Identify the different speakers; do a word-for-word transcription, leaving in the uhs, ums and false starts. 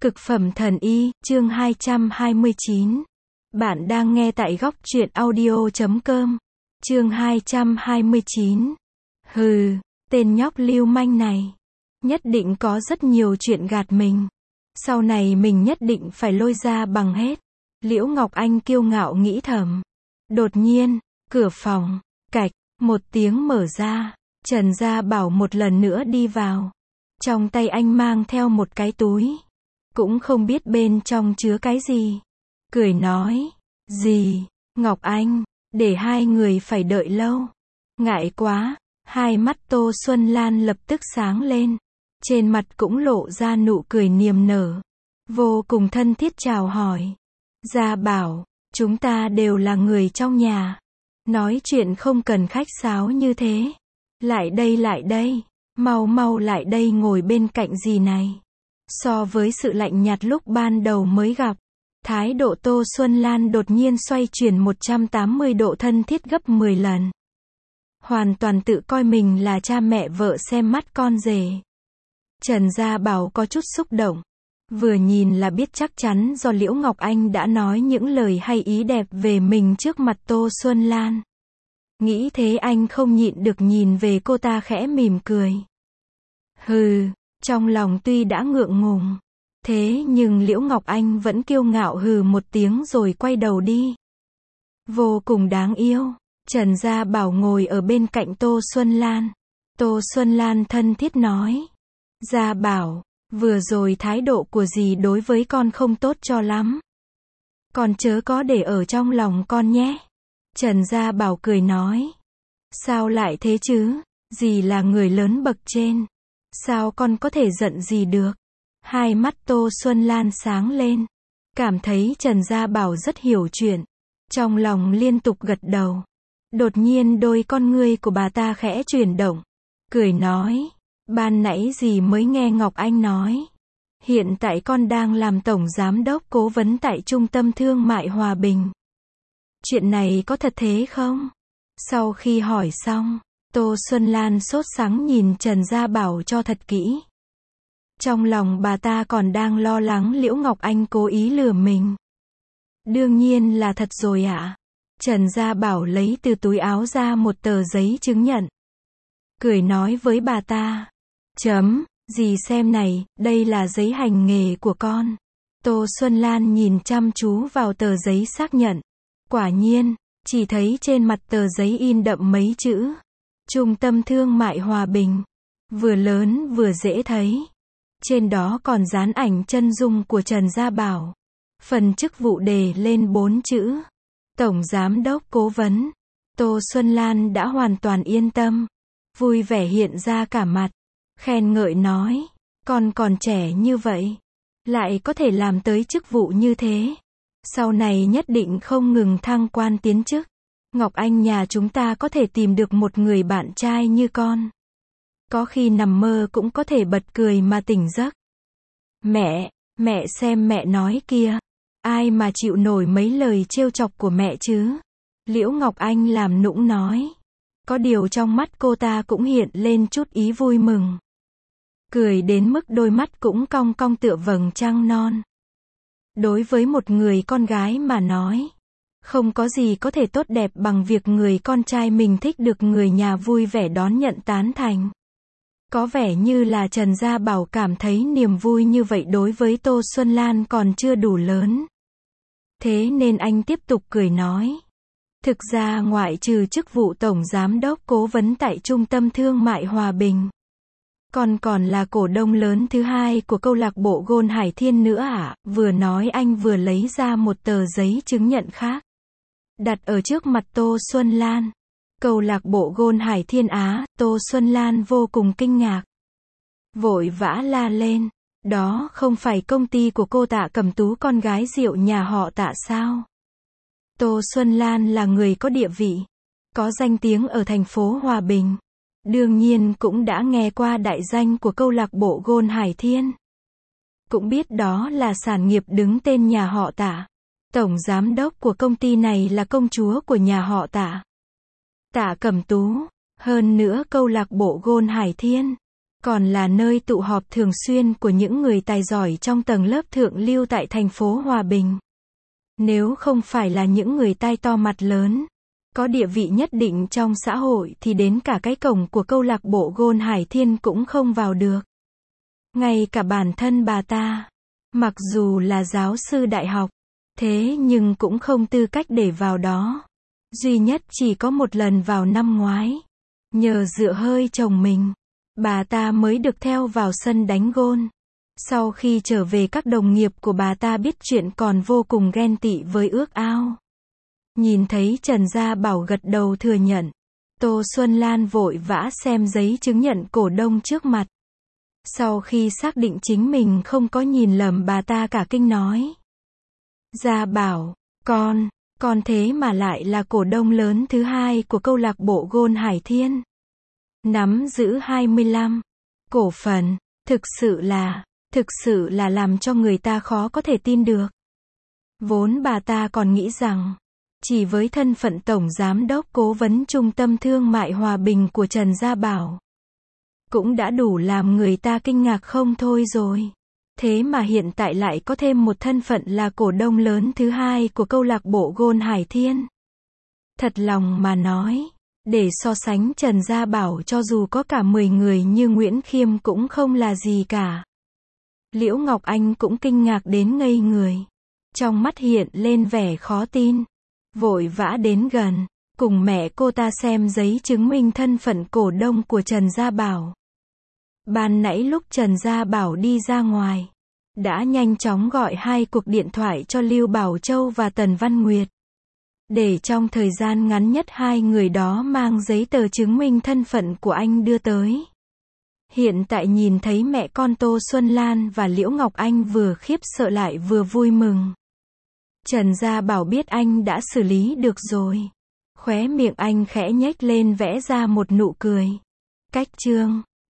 Speaker 1: Cực phẩm thần y, chương hai trăm hai mươi chín. Bạn đang nghe tại góc truyện audio chấm com. Chương hai trăm hai mươi chín. Hừ, tên nhóc lưu manh này. Nhất định có rất nhiều chuyện gạt mình. Sau này mình nhất định phải lôi ra bằng hết. Liễu Ngọc Anh kiêu ngạo nghĩ thầm. Đột nhiên, cửa phòng, cạch, một tiếng mở ra. Trần Gia Bảo một lần nữa đi vào. Trong tay anh mang theo một cái túi. Cũng không biết bên trong chứa cái gì. Cười nói, gì, Ngọc Anh, để hai người phải đợi lâu. Ngại quá, hai mắt Tô Xuân Lan lập tức sáng lên. Trên mặt cũng lộ ra nụ cười niềm nở. Vô cùng thân thiết chào hỏi. Gia Bảo, chúng ta đều là người trong nhà. Nói chuyện không cần khách sáo như thế. Lại đây lại đây, mau mau lại đây ngồi bên cạnh dì này. So với sự lạnh nhạt lúc ban đầu mới gặp, thái độ Tô Xuân Lan đột nhiên xoay chuyển một trăm tám mươi độ thân thiết gấp mười lần. Hoàn toàn tự coi mình là cha mẹ vợ xem mắt con rể. Trần Gia Bảo có chút xúc động. Vừa nhìn là biết chắc chắn do Liễu Ngọc Anh đã nói những lời hay ý đẹp về mình trước mặt Tô Xuân Lan. Nghĩ thế anh không nhịn được nhìn về cô ta khẽ mỉm cười. Hừ. Trong lòng tuy đã ngượng ngùng, thế nhưng Liễu Ngọc Anh vẫn kiêu ngạo hừ một tiếng rồi quay đầu đi. Vô cùng đáng yêu. Trần Gia Bảo ngồi ở bên cạnh Tô Xuân Lan. Tô Xuân Lan thân thiết nói. Gia Bảo, vừa rồi thái độ của dì đối với con không tốt cho lắm. Con chớ có để ở trong lòng con nhé. Trần Gia Bảo cười nói. Sao lại thế chứ, dì là người lớn bậc trên. Sao con có thể giận gì được? Hai mắt Tô Xuân Lan sáng lên. Cảm thấy Trần Gia Bảo rất hiểu chuyện. Trong lòng liên tục gật đầu. Đột nhiên đôi con ngươi của bà ta khẽ chuyển động. Cười nói. Ban nãy dì mới nghe Ngọc Anh nói. Hiện tại con đang làm tổng giám đốc cố vấn tại Trung tâm Thương mại Hòa Bình. Chuyện này có thật thế không? Sau khi hỏi xong, Tô Xuân Lan sốt sắng nhìn Trần Gia Bảo cho thật kỹ. Trong lòng bà ta còn đang lo lắng Liễu Ngọc Anh cố ý lừa mình. Đương nhiên là thật rồi ạ. Trần Gia Bảo lấy từ túi áo ra một tờ giấy chứng nhận. Cười nói với bà ta. Chấm, dì xem này, đây là giấy hành nghề của con. Tô Xuân Lan nhìn chăm chú vào tờ giấy xác nhận. Quả nhiên, chỉ thấy trên mặt tờ giấy in đậm mấy chữ. Trung tâm Thương mại Hòa Bình. Vừa lớn vừa dễ thấy. Trên đó còn dán ảnh chân dung của Trần Gia Bảo. Phần chức vụ đề lên bốn chữ. Tổng Giám đốc Cố vấn. Tô Xuân Lan đã hoàn toàn yên tâm. Vui vẻ hiện ra cả mặt. Khen ngợi nói. Con còn trẻ như vậy. Lại có thể làm tới chức vụ như thế. Sau này nhất định không ngừng thăng quan tiến chức. Ngọc Anh nhà chúng ta có thể tìm được một người bạn trai như con. Có khi nằm mơ cũng có thể bật cười mà tỉnh giấc. Mẹ, mẹ xem mẹ nói kia. Ai mà chịu nổi mấy lời trêu chọc của mẹ chứ? Liễu Ngọc Anh làm nũng nói. Có điều trong mắt cô ta cũng hiện lên chút ý vui mừng. Cười đến mức đôi mắt cũng cong cong tựa vầng trăng non. Đối với một người con gái mà nói. Không có gì có thể tốt đẹp bằng việc người con trai mình thích được người nhà vui vẻ đón nhận tán thành. Có vẻ như là Trần Gia Bảo cảm thấy niềm vui như vậy đối với Tô Xuân Lan còn chưa đủ lớn. Thế nên anh tiếp tục cười nói. Thực ra ngoại trừ chức vụ Tổng Giám đốc Cố vấn tại Trung tâm Thương mại Hòa Bình. Còn còn là cổ đông lớn thứ hai của câu lạc bộ Gôn Hải Thiên nữa ạ. À? Vừa nói anh vừa lấy ra một tờ giấy chứng nhận khác. Đặt ở trước mặt Tô Xuân Lan. Câu lạc bộ Gôn Hải Thiên Á. Tô Xuân Lan vô cùng kinh ngạc. Vội vã la lên. Đó không phải công ty của cô Tạ Cẩm Tú con gái rượu nhà họ Tạ sao? Tô Xuân Lan là người có địa vị. Có danh tiếng ở thành phố Hòa Bình. Đương nhiên cũng đã nghe qua đại danh của câu lạc bộ Gôn Hải Thiên. Cũng biết đó là sản nghiệp đứng tên nhà họ Tạ. Tổng giám đốc của công ty này là công chúa của nhà họ Tạ. Tạ Cẩm Tú. Hơn nữa câu lạc bộ Gôn Hải Thiên còn là nơi tụ họp thường xuyên của những người tài giỏi trong tầng lớp thượng lưu tại thành phố Hòa Bình. Nếu không phải là những người tai to mặt lớn, có địa vị nhất định trong xã hội thì đến cả cái cổng của câu lạc bộ Gôn Hải Thiên cũng không vào được. Ngay cả bản thân bà ta, mặc dù là giáo sư đại học, thế nhưng cũng không tư cách để vào đó. Duy nhất chỉ có một lần vào năm ngoái. Nhờ dựa hơi chồng mình, bà ta mới được theo vào sân đánh gôn. Sau khi trở về các đồng nghiệp của bà ta biết chuyện còn vô cùng ghen tị với ước ao. Nhìn thấy Trần Gia Bảo gật đầu thừa nhận, Tô Xuân Lan vội vã xem giấy chứng nhận cổ đông trước mặt. Sau khi xác định chính mình không có nhìn lầm, bà ta cả kinh nói: Gia Bảo, con, con thế mà lại là cổ đông lớn thứ hai của câu lạc bộ Gôn Hải Thiên. Nắm giữ hai mươi lăm cổ phần, thực sự là, thực sự là làm cho người ta khó có thể tin được. Vốn bà ta còn nghĩ rằng, chỉ với thân phận tổng giám đốc cố vấn trung tâm thương mại Hòa Bình của Trần Gia Bảo, cũng đã đủ làm người ta kinh ngạc không thôi rồi. Thế mà hiện tại lại có thêm một thân phận là cổ đông lớn thứ hai của câu lạc bộ Gôn Hải Thiên. Thật lòng mà nói, để so sánh Trần Gia Bảo cho dù có cả mười người như Nguyễn Khiêm cũng không là gì cả. Liễu Ngọc Anh cũng kinh ngạc đến ngây người. Trong mắt hiện lên vẻ khó tin. Vội vã đến gần, cùng mẹ cô ta xem giấy chứng minh thân phận cổ đông của Trần Gia Bảo. Ban nãy lúc Trần Gia Bảo đi ra ngoài, đã nhanh chóng gọi hai cuộc điện thoại cho Lưu Bảo Châu và Tần Văn Nguyệt, để trong thời gian ngắn nhất hai người đó mang giấy tờ chứng minh thân phận của anh đưa tới. Hiện tại nhìn thấy mẹ con Tô Xuân Lan và Liễu Ngọc Anh vừa khiếp sợ lại vừa vui mừng. Trần Gia Bảo biết anh đã xử lý được rồi. Khóe miệng anh khẽ nhếch lên vẽ ra một nụ cười. Cách chương